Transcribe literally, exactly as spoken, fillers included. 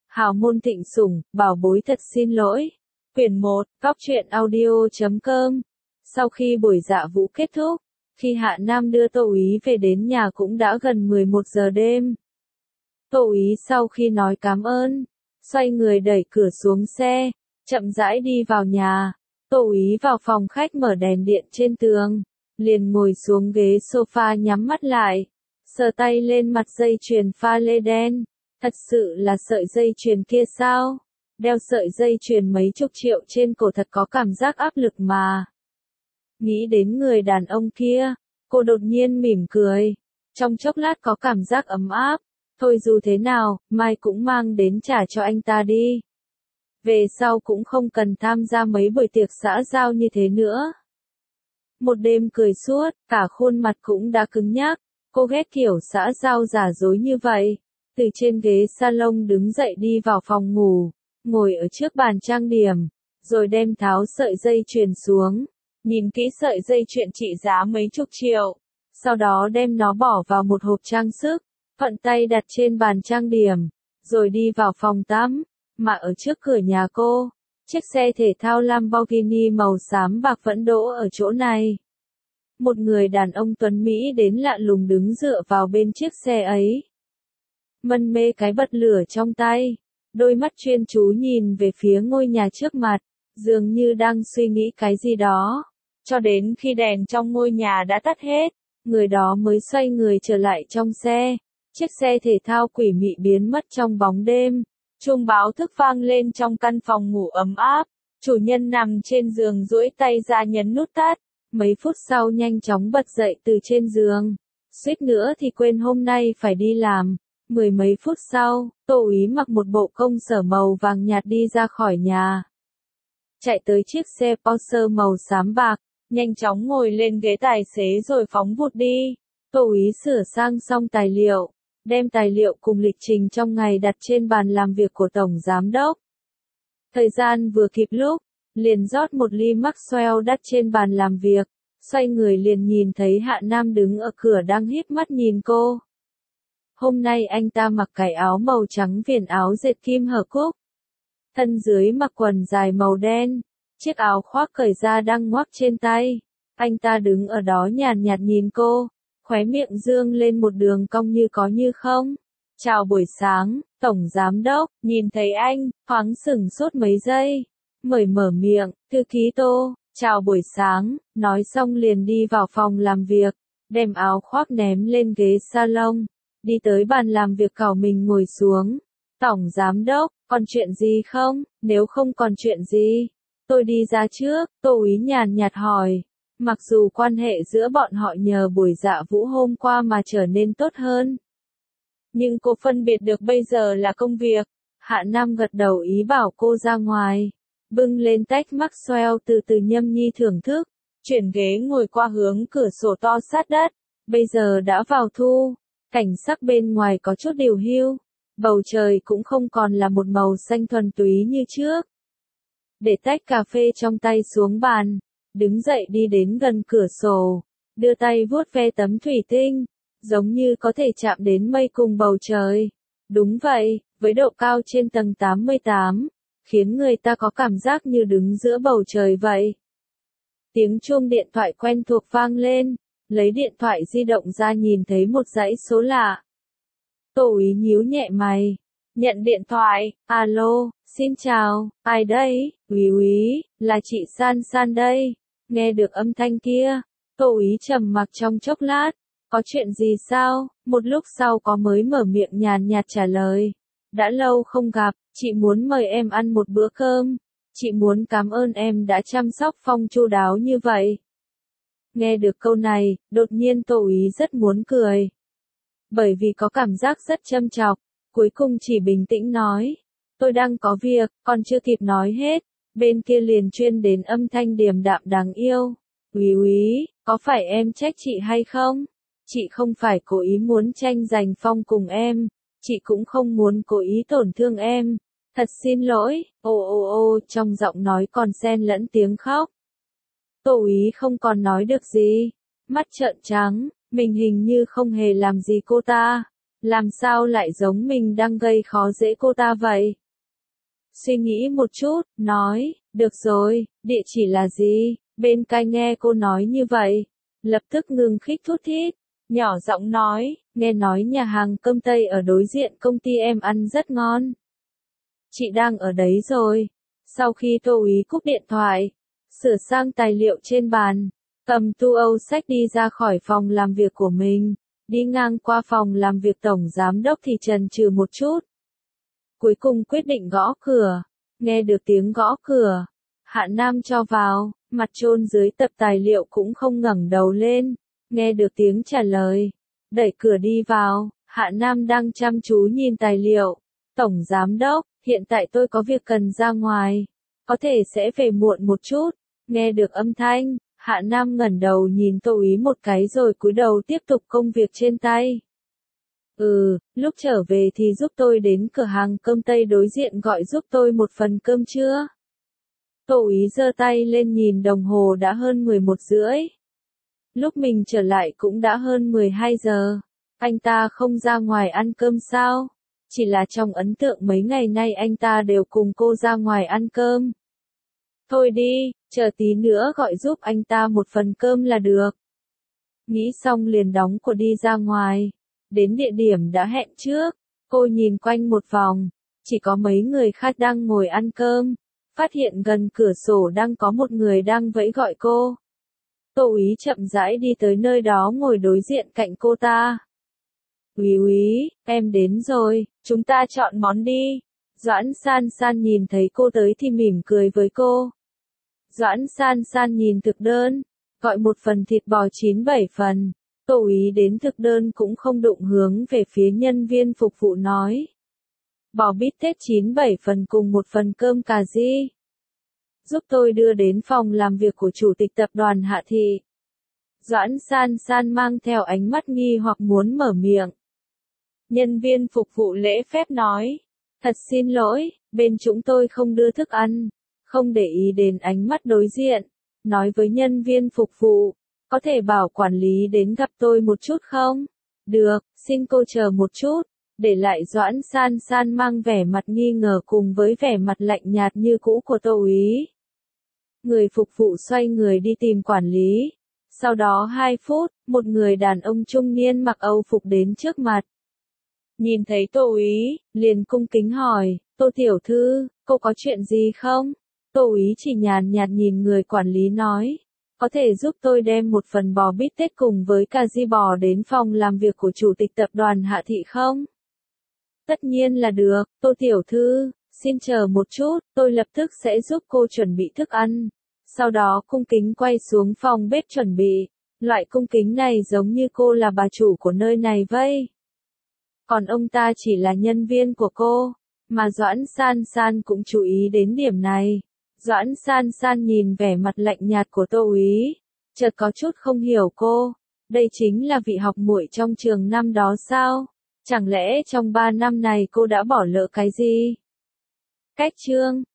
Hào môn thịnh sủng, bảo bối thật xin lỗi. Quyển một, góc truyện audio chấm com. Sau khi buổi dạ vũ kết thúc, khi Hạ Nam đưa Tô Úy về đến nhà cũng đã gần mười một giờ đêm. Tô Úy sau khi nói cảm ơn, xoay người đẩy cửa xuống xe, chậm rãi đi vào nhà. Tô Úy vào phòng khách mở đèn điện trên tường, liền ngồi xuống ghế sofa nhắm mắt lại, sờ tay lên mặt dây chuyền pha lê đen. Thật sự là sợi dây chuyền kia sao? Đeo sợi dây chuyền mấy chục triệu trên cổ thật có cảm giác áp lực mà. Nghĩ đến người đàn ông kia, cô đột nhiên mỉm cười. Trong chốc lát có cảm giác ấm áp. Thôi dù thế nào, mai cũng mang đến trả cho anh ta đi. Về sau cũng không cần tham gia mấy buổi tiệc xã giao như thế nữa. Một đêm cười suốt, cả khuôn mặt cũng đã cứng nhắc. Cô ghét kiểu xã giao giả dối như vậy. Từ trên ghế salon đứng dậy đi vào phòng ngủ, ngồi ở trước bàn trang điểm, rồi đem tháo sợi dây chuyền xuống, nhìn kỹ sợi dây chuyền trị giá mấy chục triệu, sau đó đem nó bỏ vào một hộp trang sức, thuận tay đặt trên bàn trang điểm, rồi đi vào phòng tắm, mà ở trước cửa nhà cô, chiếc xe thể thao Lamborghini màu xám bạc vẫn đỗ ở chỗ này. Một người đàn ông tuấn Mỹ đến lạ lùng đứng dựa vào bên chiếc xe ấy. Mân mê cái bật lửa trong tay, đôi mắt chuyên chú nhìn về phía ngôi nhà trước mặt, dường như đang suy nghĩ cái gì đó. Cho đến khi đèn trong ngôi nhà đã tắt hết, người đó mới xoay người trở lại trong xe. Chiếc xe thể thao quỷ mị biến mất trong bóng đêm. Chuông báo thức vang lên trong căn phòng ngủ ấm áp. Chủ nhân nằm trên giường duỗi tay ra nhấn nút tắt. Mấy phút sau nhanh chóng bật dậy từ trên giường. Suýt nữa thì quên hôm nay phải đi làm. Mười mấy phút sau, Tô Úy mặc một bộ công sở màu vàng nhạt đi ra khỏi nhà. Chạy tới chiếc xe Porsche màu xám bạc, nhanh chóng ngồi lên ghế tài xế rồi phóng vụt đi. Tô Úy sửa sang xong tài liệu, đem tài liệu cùng lịch trình trong ngày đặt trên bàn làm việc của Tổng Giám Đốc. Thời gian vừa kịp lúc, liền rót một ly Maxwell đặt trên bàn làm việc, xoay người liền nhìn thấy Hạ Nam đứng ở cửa đang híp mắt nhìn cô. Hôm nay anh ta mặc cái áo màu trắng viền áo dệt kim hở cúc. Thân dưới mặc quần dài màu đen, chiếc áo khoác cởi ra đang ngoắc trên tay. Anh ta đứng ở đó nhàn nhạt nhìn cô, khóe miệng dương lên một đường cong như có như không. Chào buổi sáng, Tổng Giám Đốc, nhìn thấy anh, thoáng sửng sốt mấy giây. Mời mở miệng, thư ký Tô, chào buổi sáng, nói xong liền đi vào phòng làm việc, đem áo khoác ném lên ghế salon. Đi tới bàn làm việc cào mình ngồi xuống. Tổng Giám Đốc, còn chuyện gì không? Nếu không còn chuyện gì, tôi đi ra trước. Tô Úy nhàn nhạt hỏi. Mặc dù quan hệ giữa bọn họ nhờ buổi dạ vũ hôm qua mà trở nên tốt hơn, nhưng cô phân biệt được bây giờ là công việc. Hạ Nam gật đầu ý bảo cô ra ngoài, bưng lên tách Maxwell từ từ nhâm nhi thưởng thức, chuyển ghế ngồi qua hướng cửa sổ to sát đất. Bây giờ đã vào thu. Cảnh sắc bên ngoài có chút điều hưu, bầu trời cũng không còn là một màu xanh thuần túy như trước. Để tách cà phê trong tay xuống bàn, đứng dậy đi đến gần cửa sổ, đưa tay vuốt ve tấm thủy tinh, giống như có thể chạm đến mây cùng bầu trời. Đúng vậy, với độ cao trên tầng tám mươi tám, khiến người ta có cảm giác như đứng giữa bầu trời vậy. Tiếng chuông điện thoại quen thuộc vang lên. Lấy điện thoại di động ra nhìn thấy một dãy số lạ. Tô Úy nhíu nhẹ mày. Nhận điện thoại, alo, xin chào, ai đây? Úy Úy, là chị San San đây. Nghe được âm thanh kia, Tô Úy trầm mặc trong chốc lát. Có chuyện gì sao? Một lúc sau có mới mở miệng nhàn nhạt trả lời. Đã lâu không gặp, chị muốn mời em ăn một bữa cơm. Chị muốn cảm ơn em đã chăm sóc Phong chu đáo như vậy. Nghe được câu này, đột nhiên Tô Úy rất muốn cười. Bởi vì có cảm giác rất châm chọc, cuối cùng chỉ bình tĩnh nói. Tôi đang có việc, còn chưa kịp nói hết, bên kia liền chuyên đến âm thanh điềm đạm đáng yêu. Úy Úy, có phải em trách chị hay không? Chị không phải cố ý muốn tranh giành Phong cùng em, chị cũng không muốn cố ý tổn thương em. Thật xin lỗi, ô ô ô, trong giọng nói còn xen lẫn tiếng khóc. Tô Úy không còn nói được gì, mắt trợn trắng, mình hình như không hề làm gì cô ta. Làm sao lại giống mình đang gây khó dễ cô ta vậy? Suy nghĩ một chút, nói, được rồi, địa chỉ là gì? Bên cạnh nghe cô nói như vậy, lập tức ngừng khích thút thít, nhỏ giọng nói, nghe nói nhà hàng cơm Tây ở đối diện công ty em ăn rất ngon. Chị đang ở đấy rồi. Sau khi Tô úy cúp điện thoại, sửa sang tài liệu trên bàn, cầm tu âu sách đi ra khỏi phòng làm việc của mình, đi ngang qua phòng làm việc tổng giám đốc thì chần chừ một chút. Cuối cùng quyết định gõ cửa, nghe được tiếng gõ cửa, Hạ Nam cho vào, mặt chôn dưới tập tài liệu cũng không ngẩng đầu lên, nghe được tiếng trả lời, đẩy cửa đi vào, Hạ Nam đang chăm chú nhìn tài liệu, tổng giám đốc, hiện tại tôi có việc cần ra ngoài, có thể sẽ về muộn một chút, nghe được âm thanh, Hạ Nam ngẩng đầu nhìn Tô úy một cái rồi cúi đầu tiếp tục công việc trên tay. Ừ, lúc trở về thì giúp tôi đến cửa hàng cơm Tây đối diện gọi giúp tôi một phần cơm trưa. Tô úy giơ tay lên nhìn đồng hồ đã hơn mười một rưỡi. Lúc mình trở lại cũng đã hơn mười hai giờ. Anh ta không ra ngoài ăn cơm sao? Chỉ là trong ấn tượng mấy ngày nay anh ta đều cùng cô ra ngoài ăn cơm. Thôi đi, chờ tí nữa gọi giúp anh ta một phần cơm là được. Nghĩ xong liền đóng cửa đi ra ngoài. Đến địa điểm đã hẹn trước, cô nhìn quanh một vòng, chỉ có mấy người khác đang ngồi ăn cơm, phát hiện gần cửa sổ đang có một người đang vẫy gọi cô. Tô úy chậm rãi đi tới nơi đó ngồi đối diện cạnh cô ta. Úy úy, em đến rồi, chúng ta chọn món đi. Doãn San San nhìn thấy cô tới thì mỉm cười với cô. Doãn San San nhìn thực đơn, gọi một phần thịt bò chín bảy phần. Tô úy đến thực đơn cũng không đụng hướng về phía nhân viên phục vụ nói. Bò bít tết chín bảy phần cùng một phần cơm cà ri. Giúp tôi đưa đến phòng làm việc của chủ tịch tập đoàn Hạ Thị. Doãn San San mang theo ánh mắt nghi hoặc muốn mở miệng. Nhân viên phục vụ lễ phép nói. Thật xin lỗi, bên chúng tôi không đưa thức ăn. Không để ý đến ánh mắt đối diện. Nói với nhân viên phục vụ. Có thể bảo quản lý đến gặp tôi một chút không? Được, xin cô chờ một chút. Để lại Doãn San San mang vẻ mặt nghi ngờ cùng với vẻ mặt lạnh nhạt như cũ của Tô úy. Người phục vụ xoay người đi tìm quản lý. Sau đó hai phút, một người đàn ông trung niên mặc Âu phục đến trước mặt. Nhìn thấy Tô úy, liền cung kính hỏi, Tô tiểu thư, cô có chuyện gì không? Tô úy chỉ nhàn nhạt nhìn người quản lý nói. Có thể giúp tôi đem một phần bò bít tết cùng với cà ri bò đến phòng làm việc của chủ tịch tập đoàn Hạ Thị không? Tất nhiên là được, Tô tiểu thư, xin chờ một chút, tôi lập tức sẽ giúp cô chuẩn bị thức ăn. Sau đó cung kính quay xuống phòng bếp chuẩn bị. Loại cung kính này giống như cô là bà chủ của nơi này vậy. Còn ông ta chỉ là nhân viên của cô, mà Doãn San San cũng chú ý đến điểm này. Doãn San San nhìn vẻ mặt lạnh nhạt của Tô úy, chợt có chút không hiểu cô. Đây chính là vị học muội trong trường năm đó sao? Chẳng lẽ trong ba năm này cô đã bỏ lỡ cái gì? Cách chương